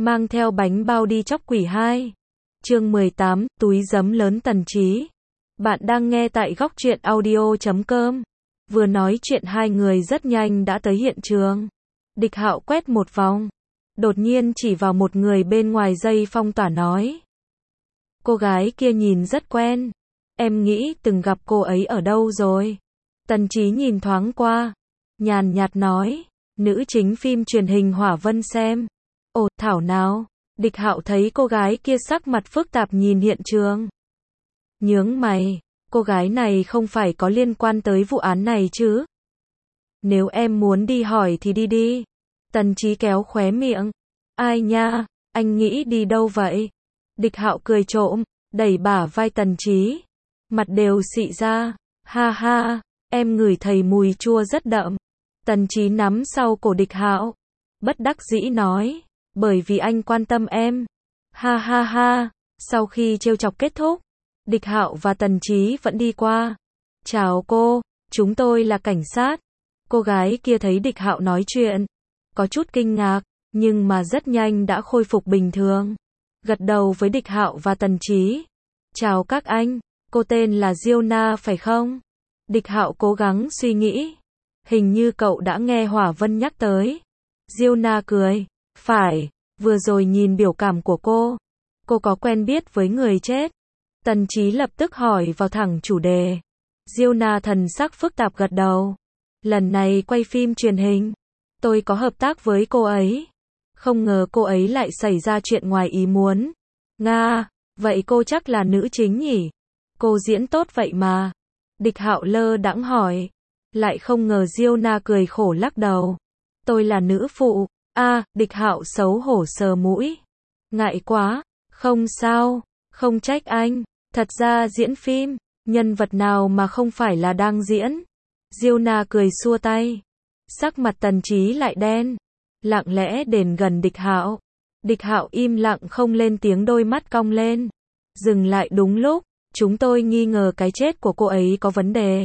mang theo bánh bao đi chóc quỷ 2. Chương 18, túi giấm lớn Tần Trí. Bạn đang nghe tại Góc Truyện Audio.com. Vừa nói chuyện hai người rất nhanh đã tới hiện trường. Địch Hạo quét một vòng, đột nhiên chỉ vào một người bên ngoài dây phong tỏa nói. Cô gái kia nhìn rất quen. Em nghĩ từng gặp cô ấy ở đâu rồi? Tần Trí nhìn thoáng qua, nhàn nhạt nói, nữ chính phim truyền hình Hỏa Vân xem. Ồ, thảo nào. Địch Hạo thấy cô gái kia sắc mặt phức tạp nhìn hiện trường. Nhướng mày, cô gái này không phải có liên quan tới vụ án này chứ? Nếu em muốn đi hỏi thì đi đi. Tần Trí kéo khóe miệng. Ai nha, anh nghĩ đi đâu vậy? Địch Hạo cười trộm, đẩy bả vai Tần Trí. Mặt đều xị ra. Ha ha, em ngửi thấy mùi chua rất đậm. Tần Trí nắm sau cổ Địch Hạo, bất đắc dĩ nói, bởi vì anh quan tâm em. Ha ha ha, sau khi trêu chọc kết thúc, Địch Hạo và Tần Trí vẫn đi qua. Chào cô, chúng tôi là cảnh sát. Cô gái kia thấy Địch Hạo nói chuyện, có chút kinh ngạc, nhưng mà rất nhanh đã khôi phục bình thường. Gật đầu với Địch Hạo và Tần Trí. Chào các anh, cô tên là Diona phải không? Địch Hạo cố gắng suy nghĩ. Hình như cậu đã nghe Hỏa Vân nhắc tới. Diona cười. Phải, vừa rồi nhìn biểu cảm của cô có quen biết với người chết? Tần Trí lập tức hỏi vào thẳng chủ đề. Diona thần sắc phức tạp gật đầu. Lần này quay phim truyền hình, tôi có hợp tác với cô ấy. Không ngờ cô ấy lại xảy ra chuyện ngoài ý muốn. Nga, vậy cô chắc là nữ chính nhỉ? Cô diễn tốt vậy mà. Địch Hạo lơ đãng hỏi. Lại không ngờ Diona cười khổ lắc đầu. Tôi là nữ phụ. Địch Hạo xấu hổ sờ mũi. Ngại quá, không sao, không trách anh. Thật ra diễn phim, nhân vật nào mà không phải là đang diễn. Diona cười xua tay. Sắc mặt Tần Trí lại đen, lặng lẽ đến gần Địch Hạo. Địch Hạo im lặng không lên tiếng, đôi mắt cong lên. Dừng lại đúng lúc, chúng tôi nghi ngờ cái chết của cô ấy có vấn đề.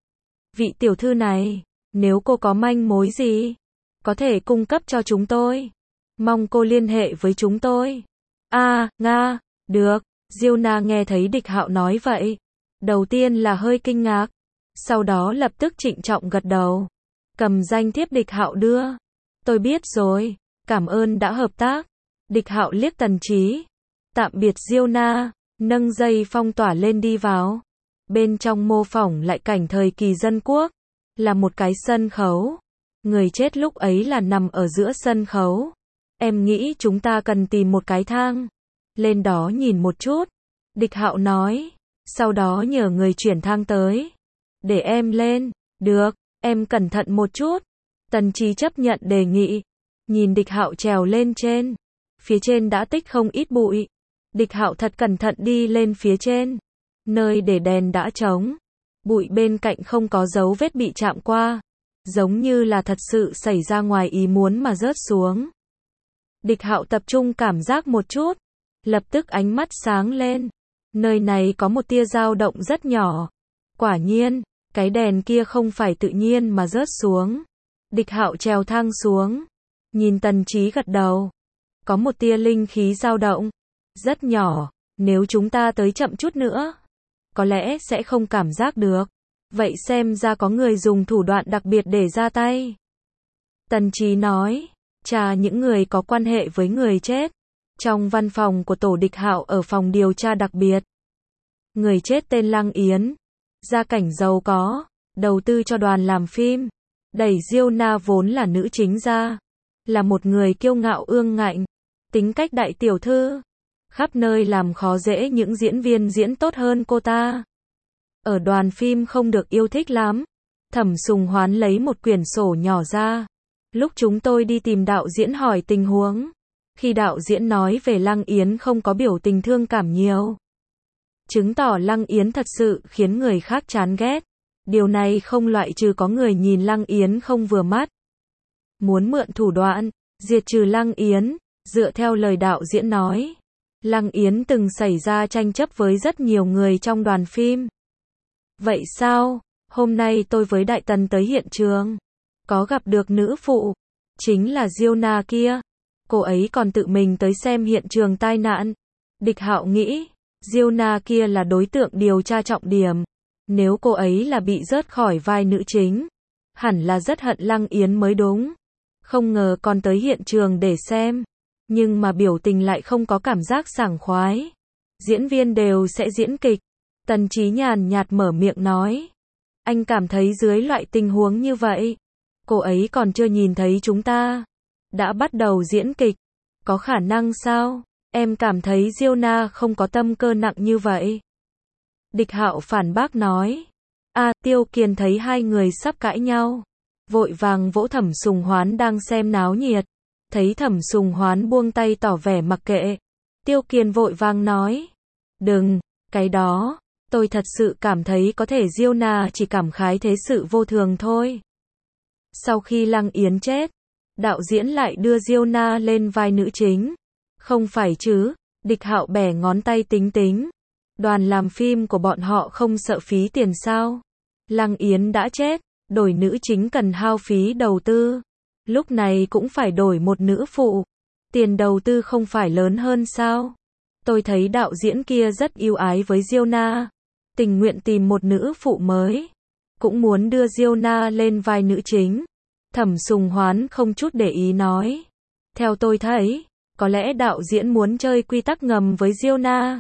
Vị tiểu thư này, nếu cô có manh mối gì, có thể cung cấp cho chúng tôi. Mong cô liên hệ với chúng tôi. Nga, được. Diona nghe thấy Địch Hạo nói vậy, đầu tiên là hơi kinh ngạc, sau đó lập tức trịnh trọng gật đầu. Cầm danh thiếp Địch Hạo đưa. Tôi biết rồi, cảm ơn đã hợp tác. Địch Hạo liếc Tần Trí. Tạm biệt Diona, nâng dây phong tỏa lên đi vào. Bên trong mô phỏng lại cảnh thời kỳ dân quốc, là một cái sân khấu. Người chết lúc ấy là nằm ở giữa sân khấu. Em nghĩ chúng ta cần tìm một cái thang lên đó nhìn một chút. Địch Hạo nói. Sau đó nhờ người chuyển thang tới. Để em lên. Được, em cẩn thận một chút. Tần Trí chấp nhận đề nghị. Nhìn Địch Hạo trèo lên trên. Phía trên đã tích không ít bụi. Địch Hạo thật cẩn thận đi lên phía trên. Nơi để đèn đã trống. Bụi bên cạnh không có dấu vết bị chạm qua. Giống như là thật sự xảy ra ngoài ý muốn mà rớt xuống. Địch Hạo tập trung cảm giác một chút. Lập tức ánh mắt sáng lên. Nơi này có một tia dao động rất nhỏ. Quả nhiên, cái đèn kia không phải tự nhiên mà rớt xuống. Địch Hạo trèo thang xuống. Nhìn Tần Trí gật đầu. Có một tia linh khí dao động. Rất nhỏ, nếu chúng ta tới chậm chút nữa, có lẽ sẽ không cảm giác được. Vậy xem ra có người dùng thủ đoạn đặc biệt để ra tay. Tần Trí nói, tra những người có quan hệ với người chết. Trong văn phòng của tổ Địch Hạo ở phòng điều tra đặc biệt. Người chết tên Lăng Yến. Gia cảnh giàu có, đầu tư cho đoàn làm phim. Đẩy Diona vốn là nữ chính ra. Là một người kiêu ngạo ương ngạnh. Tính cách đại tiểu thư. Khắp nơi làm khó dễ những diễn viên diễn tốt hơn cô ta. Ở đoàn phim không được yêu thích lắm. Thẩm Sùng Hoán lấy một quyển sổ nhỏ ra. Lúc chúng tôi đi tìm đạo diễn hỏi tình huống. Khi đạo diễn nói về Lăng Yến không có biểu tình thương cảm nhiều. Chứng tỏ Lăng Yến thật sự khiến người khác chán ghét. Điều này không loại trừ có người nhìn Lăng Yến không vừa mắt. Muốn mượn thủ đoạn, diệt trừ Lăng Yến, dựa theo lời đạo diễn nói. Lăng Yến từng xảy ra tranh chấp với rất nhiều người trong đoàn phim. Vậy sao? Hôm nay tôi với Đại Tần tới hiện trường. Có gặp được nữ phụ. Chính là Diona kia. cô ấy còn tự mình tới xem hiện trường tai nạn. Địch Hạo nghĩ, Diêu Na kia là đối tượng điều tra trọng điểm. Nếu cô ấy là bị rớt khỏi vai nữ chính, hẳn là rất hận Lăng Yến mới đúng. Không ngờ còn tới hiện trường để xem. Nhưng mà biểu tình lại không có cảm giác sảng khoái. Diễn viên đều sẽ diễn kịch. Tần Chí nhàn nhạt mở miệng nói. Anh cảm thấy dưới loại tình huống như vậy, cô ấy còn chưa nhìn thấy chúng ta đã bắt đầu diễn kịch. Có khả năng sao? Em cảm thấy Diêu Na không có tâm cơ nặng như vậy. Địch Hạo phản bác nói. Tiêu Kiền thấy hai người sắp cãi nhau, vội vàng vỗ Thẩm Sùng Hoán đang xem náo nhiệt. Thấy Thẩm Sùng Hoán buông tay tỏ vẻ mặc kệ, Tiêu Kiền vội vàng nói. Đừng, cái đó, tôi thật sự cảm thấy có thể Diêu Na chỉ cảm khái thế sự vô thường thôi. Sau khi Lăng Yến chết, đạo diễn lại đưa Diêu Na lên vai nữ chính. Không phải chứ? Địch Hạo bẻ ngón tay tính tính. Đoàn làm phim của bọn họ không sợ phí tiền sao? Lăng Yến đã chết, đổi nữ chính cần hao phí đầu tư. Lúc này cũng phải đổi một nữ phụ. Tiền đầu tư không phải lớn hơn sao? Tôi thấy đạo diễn kia rất yêu ái với Diêu Na, tình nguyện tìm một nữ phụ mới, cũng muốn đưa Diêu Na lên vai nữ chính. Thẩm Sùng Hoán không chút để ý nói. Theo tôi thấy, có lẽ đạo diễn muốn chơi quy tắc ngầm với Diêu Na.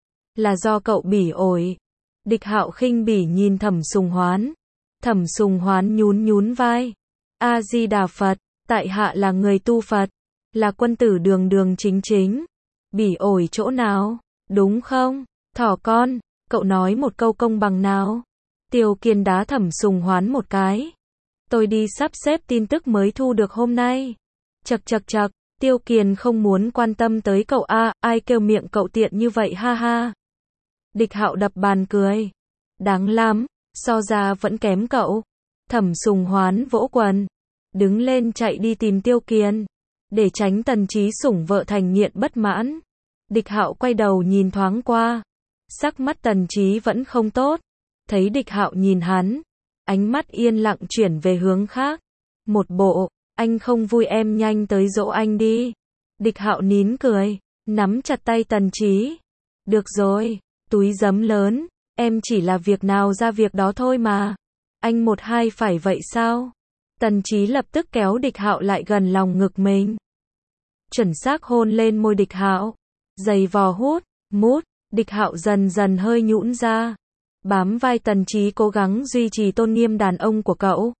Là do cậu bỉ ổi. Địch Hạo khinh bỉ nhìn Thẩm Sùng Hoán. Thẩm Sùng Hoán nhún nhún vai. A Di Đà Phật, tại hạ là người tu Phật, là quân tử đường đường chính chính. Bỉ ổi chỗ nào, đúng không? Thỏ con, cậu nói một câu công bằng nào? Tiêu Kiền đá Thẩm Sùng Hoán một cái. Tôi đi sắp xếp tin tức mới thu được hôm nay. Chậc chậc chậc, Tiêu Kiền không muốn quan tâm tới cậu ai kêu miệng cậu tiện như vậy ha ha. Địch Hạo đập bàn cười. Đáng lắm, so ra vẫn kém cậu. Thẩm Sùng Hoán vỗ quần, đứng lên chạy đi tìm Tiêu Kiền, để tránh Tần Chí sủng vợ thành nghiện bất mãn. Địch Hạo quay đầu nhìn thoáng qua, sắc mắt Tần Chí vẫn không tốt. Thấy Địch Hạo nhìn hắn, ánh mắt yên lặng chuyển về hướng khác. Một bộ, anh không vui em nhanh tới dỗ anh đi. Địch Hạo nín cười, nắm chặt tay Tần Chí. Được rồi, túi giấm lớn, em chỉ là việc nào ra việc đó thôi mà. Anh một hai phải vậy sao? Tần Chí lập tức kéo Địch Hạo lại gần lòng ngực mình. Chuẩn xác hôn lên môi Địch Hạo. Giày vò hút, mút, Địch Hạo dần dần hơi nhũn ra. Bám vai Tần Chí cố gắng duy trì tôn nghiêm đàn ông của cậu.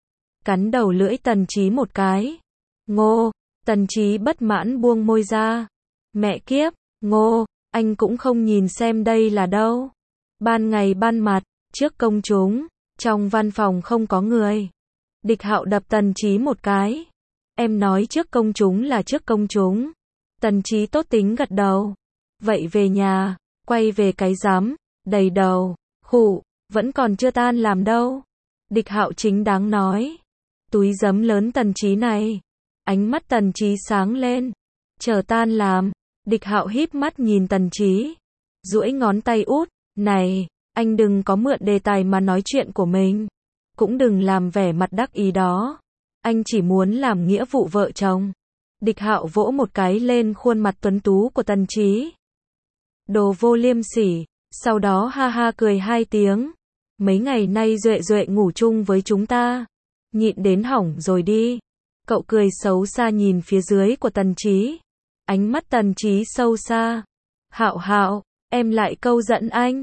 Cắn đầu lưỡi Tần Chí một cái. Ngô, Tần Chí bất mãn buông môi ra. Mẹ kiếp, Ngô, anh cũng không nhìn xem đây là đâu. Ban ngày ban mặt, trước công chúng, trong văn phòng không có người. Địch Hạo đập Tần Chí một cái. Em nói trước công chúng là trước công chúng. Tần Chí tốt tính gật đầu. Vậy về nhà, quay về cái rắm, đầy đầu, khụ, vẫn còn chưa tan làm đâu. Địch Hạo chính đáng nói. Túi giấm lớn Tần Chí này. Ánh mắt Tần Chí sáng lên. Chờ tan làm. Địch Hạo híp mắt nhìn Tần Chí, duỗi ngón tay út. Này, anh đừng có mượn đề tài mà nói chuyện của mình. Cũng đừng làm vẻ mặt đắc ý đó. Anh chỉ muốn làm nghĩa vụ vợ chồng. Địch Hạo vỗ một cái lên khuôn mặt tuấn tú của Tần Chí. Đồ vô liêm sỉ. Sau đó ha ha cười hai tiếng. Mấy ngày nay Duệ Duệ ngủ chung với chúng ta. Nhịn đến hỏng rồi đi. Cậu cười xấu xa nhìn phía dưới của Tần Chí. Ánh mắt Tần Chí sâu xa. Hạo Hạo, em lại câu dẫn anh.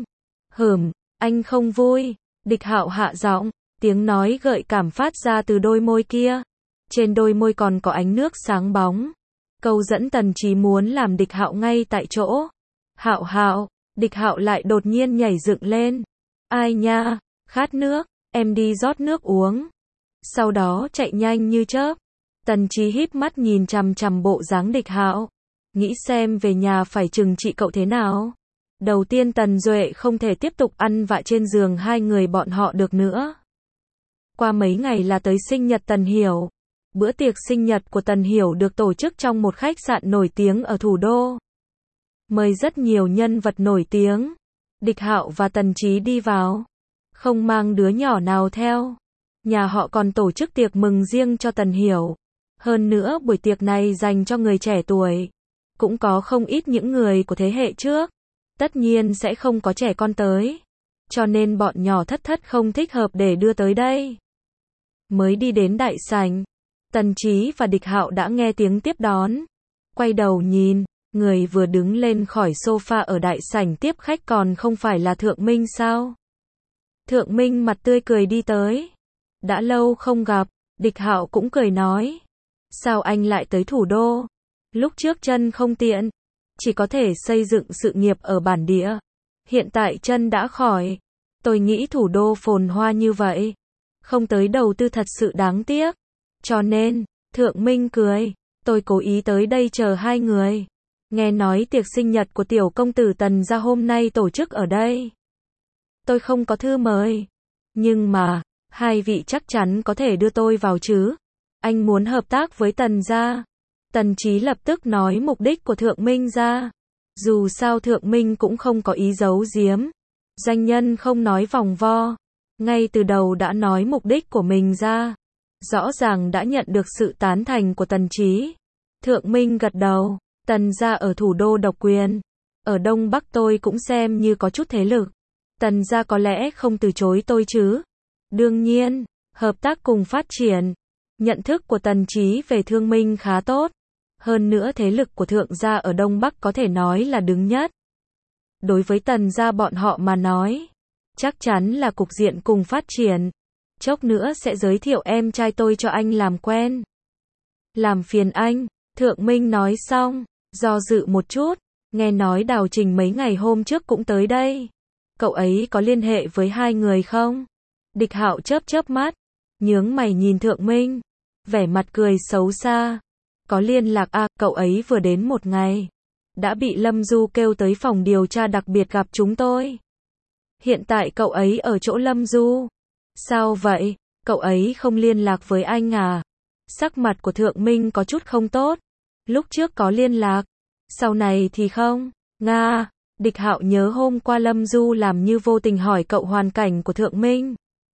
Anh không vui. Địch Hạo hạ giọng, tiếng nói gợi cảm phát ra từ đôi môi kia. Trên đôi môi còn có ánh nước sáng bóng. Câu dẫn Tần Chí muốn làm Địch Hạo ngay tại chỗ. Hạo Hạo, Địch Hạo lại đột nhiên nhảy dựng lên. Ai nha, khát nước, em đi rót nước uống. Sau đó chạy nhanh như chớp. Tần Chí híp mắt nhìn chằm chằm bộ dáng Địch Hạo, nghĩ xem về nhà phải trừng trị cậu thế nào. Đầu tiên Tần Duệ không thể tiếp tục ăn vạ trên giường hai người bọn họ được nữa. Qua mấy ngày là tới sinh nhật Tần Hiểu. Bữa tiệc sinh nhật của Tần Hiểu được tổ chức trong một khách sạn nổi tiếng ở thủ đô. Mời rất nhiều nhân vật nổi tiếng. Địch Hạo và Tần Chí đi vào, không mang đứa nhỏ nào theo. Nhà họ còn tổ chức tiệc mừng riêng cho Tần Hiểu. Hơn nữa buổi tiệc này dành cho người trẻ tuổi. Cũng có không ít những người của thế hệ trước. Tất nhiên sẽ không có trẻ con tới. Cho nên bọn nhỏ Thất Thất không thích hợp để đưa tới đây. Mới đi đến đại sảnh, Tần Chí và Địch Hạo đã nghe tiếng tiếp đón. Quay đầu nhìn, người vừa đứng lên khỏi sofa ở đại sảnh tiếp khách còn không phải là Thượng Minh sao? Thượng Minh mặt tươi cười đi tới. Đã lâu không gặp, Địch Hạo cũng cười nói. Sao anh lại tới thủ đô? Lúc trước chân không tiện, chỉ có thể xây dựng sự nghiệp ở bản địa. Hiện tại chân đã khỏi. Tôi nghĩ thủ đô phồn hoa như vậy, không tới đầu tư thật sự đáng tiếc. Cho nên, Thượng Minh cười, tôi cố ý tới đây chờ hai người. Nghe nói tiệc sinh nhật của tiểu công tử Tần gia hôm nay tổ chức ở đây. Tôi không có thư mời, nhưng mà, hai vị chắc chắn có thể đưa tôi vào chứ. Anh muốn hợp tác với Tần gia. Tần Chí lập tức nói mục đích của Thượng Minh ra. Dù sao Thượng Minh cũng không có ý giấu giếm. Doanh nhân không nói vòng vo. Ngay từ đầu đã nói mục đích của mình ra. Rõ ràng đã nhận được sự tán thành của Tần Chí. Thượng Minh gật đầu. Tần gia ở thủ đô độc quyền. Ở Đông Bắc tôi cũng xem như có chút thế lực. Tần gia có lẽ không từ chối tôi chứ. Đương nhiên, hợp tác cùng phát triển. Nhận thức của Tần Chí về Thương Minh khá tốt. Hơn nữa thế lực của Thượng gia ở Đông Bắc có thể nói là đứng nhất. Đối với Tần gia bọn họ mà nói, chắc chắn là cục diện cùng phát triển. Chốc nữa sẽ giới thiệu em trai tôi cho anh làm quen. Làm phiền anh, Thượng Minh nói xong, do dự một chút, nghe nói Đào Trình mấy ngày hôm trước cũng tới đây. Cậu ấy có liên hệ với hai người không? Địch Hạo chớp chớp mắt, nhướng mày nhìn Thượng Minh, vẻ mặt cười xấu xa. Có liên lạc à, cậu ấy vừa đến một ngày. Đã bị Lâm Du kêu tới phòng điều tra đặc biệt gặp chúng tôi. Hiện tại cậu ấy ở chỗ Lâm Du. Sao vậy? Cậu ấy không liên lạc với anh à? Sắc mặt của Thượng Minh có chút không tốt. Lúc trước có liên lạc, sau này thì không. Nga, Địch Hạo nhớ hôm qua Lâm Du làm như vô tình hỏi cậu hoàn cảnh của Thượng Minh.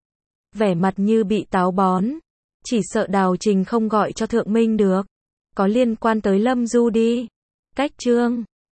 Vẻ mặt như bị táo bón. Chỉ sợ Đào Trình không gọi cho Thượng Minh được. Có liên quan tới Lâm Du đi. Cách chương